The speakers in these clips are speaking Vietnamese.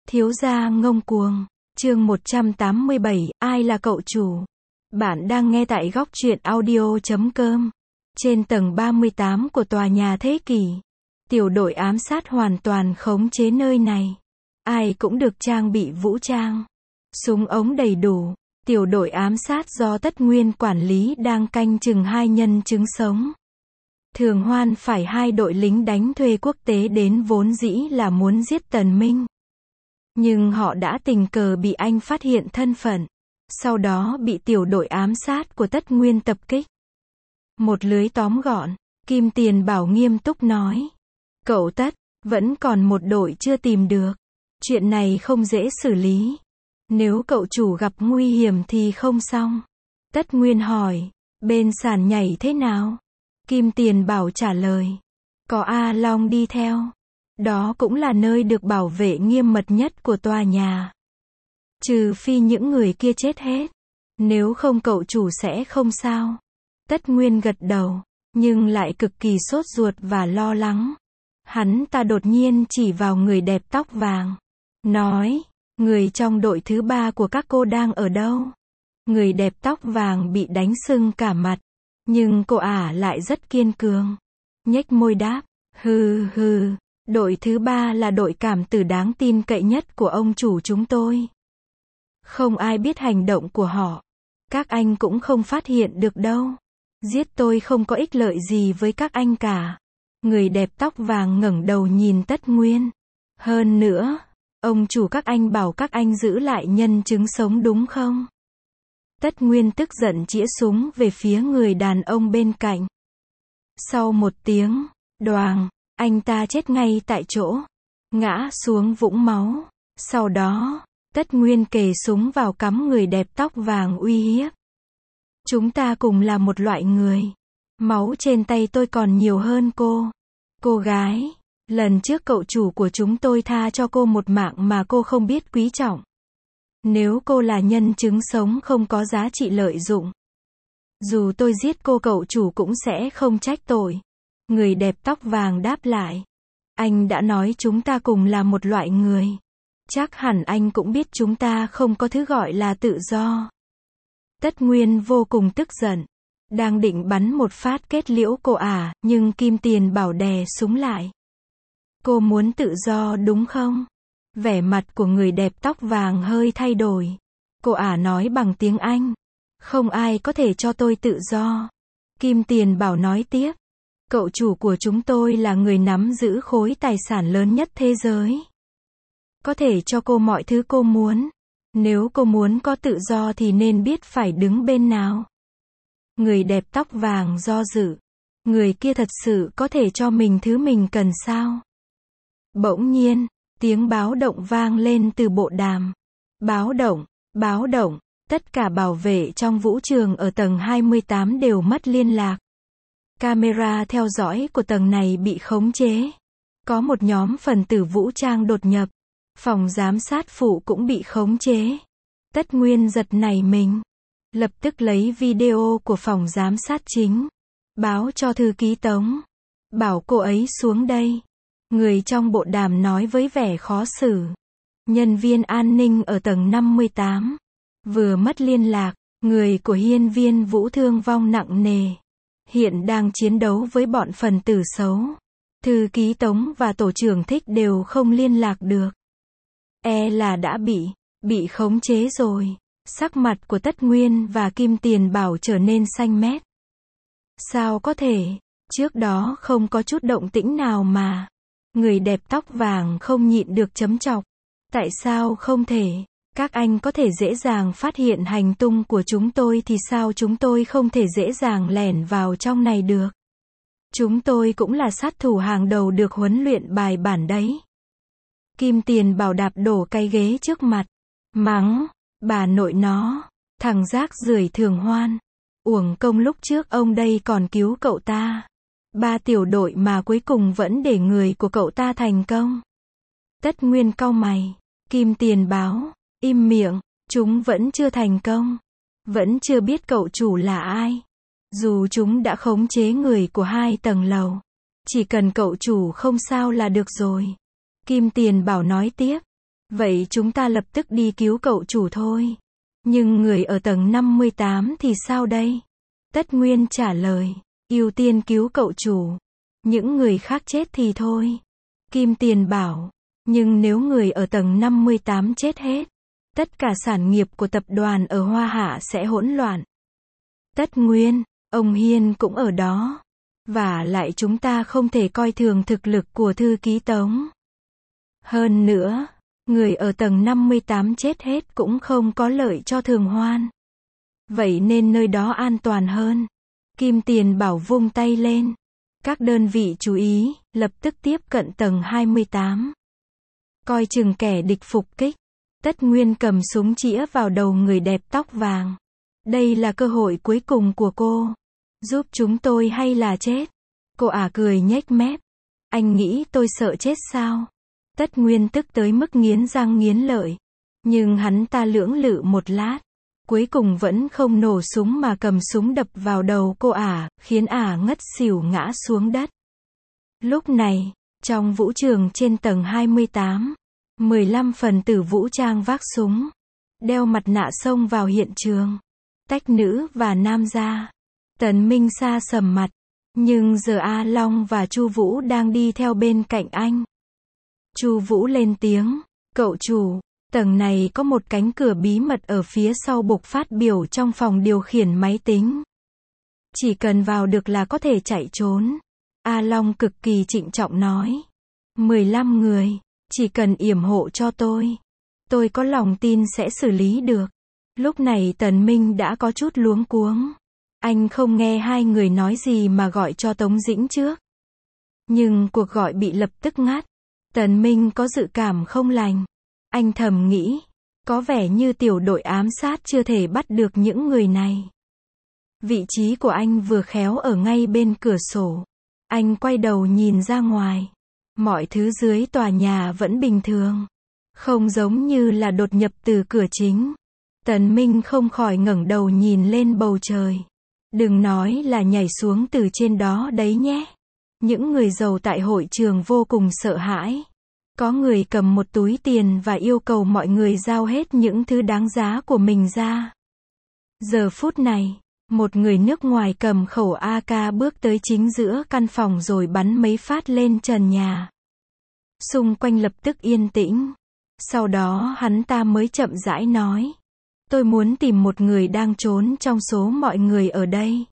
Thiếu gia ngông cuồng. Chương 187, ai là cậu chủ? Bạn đang nghe tại góc truyện audio.com. Trên tầng 38 của tòa nhà Thế Kỷ, tiểu đội ám sát hoàn toàn khống chế nơi này. Ai cũng được trang bị vũ trang, súng ống đầy đủ. Tiểu đội ám sát do Tất Nguyên quản lý đang canh chừng hai nhân chứng sống. Thường Hoan phải hai đội lính đánh thuê quốc tế đến vốn dĩ là muốn giết Tần Minh. Nhưng họ đã tình cờ bị anh phát hiện thân phận. Sau đó bị tiểu đội ám sát của Tất Nguyên tập kích. Một lưới tóm gọn, Kim Tiền Bảo nghiêm túc nói. Cậu Tất, vẫn còn một đội chưa tìm được. Chuyện này không dễ xử lý. Nếu cậu chủ gặp nguy hiểm thì không xong. Tất Nguyên hỏi, bên sàn nhảy thế nào? Kim Tiền Bảo trả lời, có A Long đi theo. Đó cũng là nơi được bảo vệ nghiêm mật nhất của tòa nhà. Trừ phi những người kia chết hết. Nếu không cậu chủ sẽ không sao. Tất Nguyên gật đầu, nhưng lại cực kỳ sốt ruột và lo lắng. Hắn ta đột nhiên chỉ vào người đẹp tóc vàng. Nói, người trong đội thứ 3 của các cô đang ở đâu? Người đẹp tóc vàng bị đánh sưng cả mặt. Nhưng cô ả lại rất kiên cường. Nhếch môi đáp, hừ hừ, đội thứ 3 là đội cảm tử đáng tin cậy nhất của ông chủ chúng tôi. Không ai biết hành động của họ. Các anh cũng không phát hiện được đâu. Giết tôi không có ích lợi gì với các anh cả. Người đẹp tóc vàng ngẩng đầu nhìn Tất Nguyên. Hơn nữa, ông chủ các anh bảo các anh giữ lại nhân chứng sống đúng không? Tất Nguyên tức giận chĩa súng về phía người đàn ông bên cạnh. Sau một tiếng, đoàng, anh ta chết ngay tại chỗ. Ngã xuống vũng máu. Sau đó, Tất Nguyên kề súng vào cắm người đẹp tóc vàng uy hiếp. Chúng ta cùng là một loại người. Máu trên tay tôi còn nhiều hơn cô. Cô gái, lần trước cậu chủ của chúng tôi tha cho cô một mạng mà cô không biết quý trọng. Nếu cô là nhân chứng sống không có giá trị lợi dụng. Dù tôi giết cô cậu chủ cũng sẽ không trách tội. Người đẹp tóc vàng đáp lại. Anh đã nói chúng ta cùng là một loại người. Chắc hẳn anh cũng biết chúng ta không có thứ gọi là tự do. Tất Nguyên vô cùng tức giận. Đang định bắn một phát kết liễu cô ả, nhưng Kim Tiền Bảo đè súng lại. Cô muốn tự do đúng không? Vẻ mặt của người đẹp tóc vàng hơi thay đổi. Cô ả nói bằng tiếng Anh. Không ai có thể cho tôi tự do. Kim Tiền Bảo nói tiếp. Cậu chủ của chúng tôi là người nắm giữ khối tài sản lớn nhất thế giới. Có thể cho cô mọi thứ cô muốn. Nếu cô muốn có tự do thì nên biết phải đứng bên nào. Người đẹp tóc vàng do dự. Người kia thật sự có thể cho mình thứ mình cần sao? Bỗng nhiên, tiếng báo động vang lên từ bộ đàm. Báo động, tất cả bảo vệ trong vũ trường ở tầng 28 đều mất liên lạc. Camera theo dõi của tầng này bị khống chế. Có một nhóm phần tử vũ trang đột nhập. Phòng giám sát phụ cũng bị khống chế. Tất Nguyên giật nảy mình. Lập tức lấy video của phòng giám sát chính. Báo cho thư ký Tống. Bảo cô ấy xuống đây. Người trong bộ đàm nói với vẻ khó xử. Nhân viên an ninh ở tầng 58. Vừa mất liên lạc. Người của hiên viên Vũ thương vong nặng nề. Hiện đang chiến đấu với bọn phần tử xấu. Thư ký Tống và tổ trưởng Thích đều không liên lạc được. E là đã bị khống chế rồi. Sắc mặt của Tất Nguyên và Kim Tiền Bảo trở nên xanh mét. Sao có thể? Trước đó không có chút động tĩnh nào mà. Người đẹp tóc vàng không nhịn được chấm chọc. Tại sao không thể? Các anh có thể dễ dàng phát hiện hành tung của chúng tôi thì sao chúng tôi không thể dễ dàng lẻn vào trong này được? Chúng tôi cũng là sát thủ hàng đầu được huấn luyện bài bản đấy. Kim Tiền Bảo đạp đổ cái ghế trước mặt. Mắng, bà nội nó, thằng rác rưởi Thường Hoan. Uổng công lúc trước ông đây còn cứu cậu ta. 3 tiểu đội mà cuối cùng vẫn để người của cậu ta thành công. Tất Nguyên cau mày. Kim Tiền Bảo, im miệng, chúng vẫn chưa thành công. Vẫn chưa biết cậu chủ là ai. Dù chúng đã khống chế người của 2 tầng lầu. Chỉ cần cậu chủ không sao là được rồi. Kim Tiền Bảo nói tiếp. Vậy chúng ta lập tức đi cứu cậu chủ thôi. Nhưng người ở tầng 58 thì sao đây? Tất Nguyên trả lời. Ưu tiên cứu cậu chủ. Những người khác chết thì thôi. Kim Tiền bảo. Nhưng nếu người ở tầng 58 chết hết, tất cả sản nghiệp của tập đoàn ở Hoa Hạ sẽ hỗn loạn. Tất Nguyên, ông Hiên cũng ở đó. Và lại chúng ta không thể coi thường thực lực của thư ký Tống. Hơn nữa, người ở tầng 58 chết hết cũng không có lợi cho Thường Hoan. Vậy nên nơi đó an toàn hơn. Kim Tiền bảo vung tay lên. Các đơn vị chú ý, lập tức tiếp cận tầng 28. Coi chừng kẻ địch phục kích. Tất Nguyên cầm súng chĩa vào đầu người đẹp tóc vàng. Đây là cơ hội cuối cùng của cô. Giúp chúng tôi hay là chết? Cô cười nhếch mép. Anh nghĩ tôi sợ chết sao? Tất Nguyên tức tới mức nghiến răng nghiến lợi. Nhưng hắn ta lưỡng lự một lát. Cuối cùng vẫn không nổ súng mà cầm súng đập vào đầu cô khiến ngất xỉu ngã xuống đất. Lúc này, trong vũ trường trên tầng 28, 15 phần tử vũ trang vác súng, đeo mặt nạ xông vào hiện trường. Tách nữ và nam ra. Tần Minh Sa sầm mặt. Nhưng giờ A Long và Chu Vũ đang đi theo bên cạnh anh. Chu Vũ lên tiếng. Cậu chủ, tầng này có một cánh cửa bí mật ở phía sau bục phát biểu trong phòng điều khiển máy tính. Chỉ cần vào được là có thể chạy trốn. A Long cực kỳ trịnh trọng nói. 15 người, chỉ cần yểm hộ cho tôi. Tôi có lòng tin sẽ xử lý được. Lúc này Tần Minh đã có chút luống cuống. Anh không nghe hai người nói gì mà gọi cho Tống Dĩnh trước. Nhưng cuộc gọi bị lập tức ngắt. Tần Minh có dự cảm không lành. Anh thầm nghĩ, có vẻ như tiểu đội ám sát chưa thể bắt được những người này. Vị trí của anh vừa khéo ở ngay bên cửa sổ. Anh quay đầu nhìn ra ngoài. Mọi thứ dưới tòa nhà vẫn bình thường. Không giống như là đột nhập từ cửa chính. Tần Minh không khỏi ngẩng đầu nhìn lên bầu trời. Đừng nói là nhảy xuống từ trên đó đấy nhé. Những người giàu tại hội trường vô cùng sợ hãi. Có người cầm một túi tiền và yêu cầu mọi người giao hết những thứ đáng giá của mình ra. Giờ phút này, một người nước ngoài cầm khẩu AK bước tới chính giữa căn phòng rồi bắn mấy phát lên trần nhà. Xung quanh lập tức yên tĩnh. Sau đó hắn ta mới chậm rãi nói. Tôi muốn tìm một người đang trốn trong số mọi người ở đây.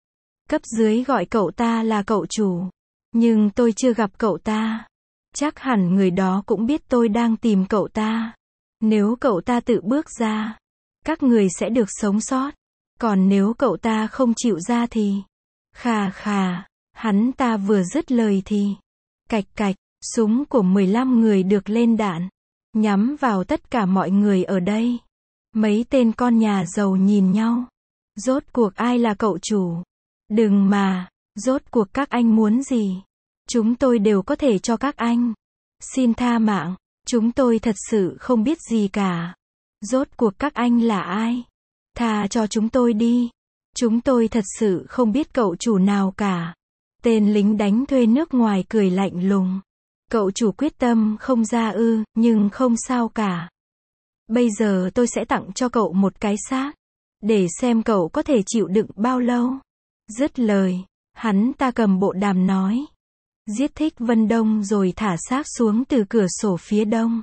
Cấp dưới gọi cậu ta là cậu chủ. Nhưng tôi chưa gặp cậu ta. Chắc hẳn người đó cũng biết tôi đang tìm cậu ta. Nếu cậu ta tự bước ra, các người sẽ được sống sót. Còn nếu cậu ta không chịu ra thì... Khà khà, hắn ta vừa dứt lời thì... Cạch cạch, súng của 15 người được lên đạn. Nhắm vào tất cả mọi người ở đây. Mấy tên con nhà giàu nhìn nhau. Rốt cuộc ai là cậu chủ? Đừng mà, rốt cuộc các anh muốn gì? Chúng tôi đều có thể cho các anh. Xin tha mạng, chúng tôi thật sự không biết gì cả. Rốt cuộc các anh là ai? Tha cho chúng tôi đi. Chúng tôi thật sự không biết cậu chủ nào cả. Tên lính đánh thuê nước ngoài cười lạnh lùng. Cậu chủ quyết tâm không ra nhưng không sao cả. Bây giờ tôi sẽ tặng cho cậu một cái xác. Để xem cậu có thể chịu đựng bao lâu. Dứt lời, hắn ta cầm bộ đàm nói. Giết Thích Vân Đông rồi thả xác xuống từ cửa sổ phía đông.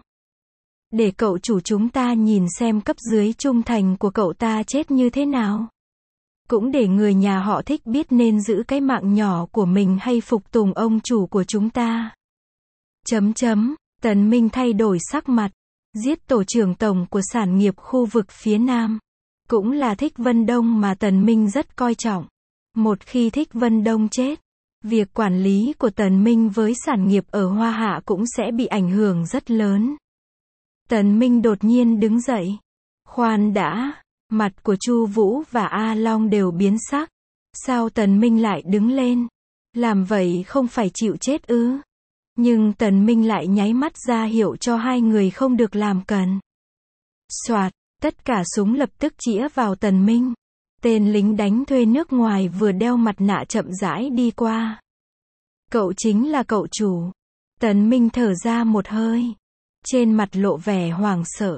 Để cậu chủ chúng ta nhìn xem cấp dưới trung thành của cậu ta chết như thế nào. Cũng để người nhà họ Thích biết nên giữ cái mạng nhỏ của mình hay phục tùng ông chủ của chúng ta. Tần Minh thay đổi sắc mặt. Giết tổ trưởng tổng của sản nghiệp khu vực phía Nam. Cũng là Thích Vân Đông mà Tần Minh rất coi trọng. Một khi Thích Vân Đông chết, việc quản lý của Tần Minh với sản nghiệp ở Hoa Hạ cũng sẽ bị ảnh hưởng rất lớn. Tần Minh đột nhiên đứng dậy. Khoan đã, mặt của Chu Vũ và A Long đều biến sắc. Sao Tần Minh lại đứng lên? Làm vậy không phải chịu chết ư? Nhưng Tần Minh lại nháy mắt ra hiệu cho hai người không được làm càn. Soạt, tất cả súng lập tức chĩa vào Tần Minh. Tên lính đánh thuê nước ngoài vừa đeo mặt nạ chậm rãi đi qua. Cậu chính là cậu chủ. Tần Minh thở ra một hơi. trên mặt lộ vẻ hoảng sợ.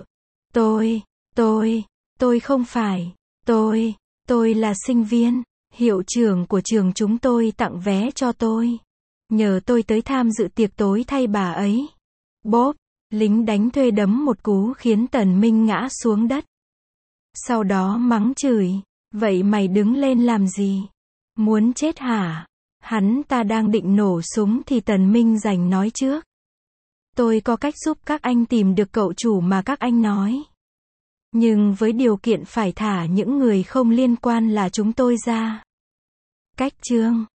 Tôi không phải, tôi là sinh viên, hiệu trưởng của trường chúng tôi tặng vé cho tôi. Nhờ tôi tới tham dự tiệc tối thay bà ấy. Bốp, lính đánh thuê đấm một cú khiến Tần Minh ngã xuống đất. Sau đó mắng chửi, vậy mày đứng lên làm gì? Muốn chết hả? Hắn ta đang định nổ súng thì Tần Minh giành nói trước. Tôi có cách giúp các anh tìm được cậu chủ mà các anh nói. Nhưng với điều kiện phải thả những người không liên quan là chúng tôi ra. Cách chương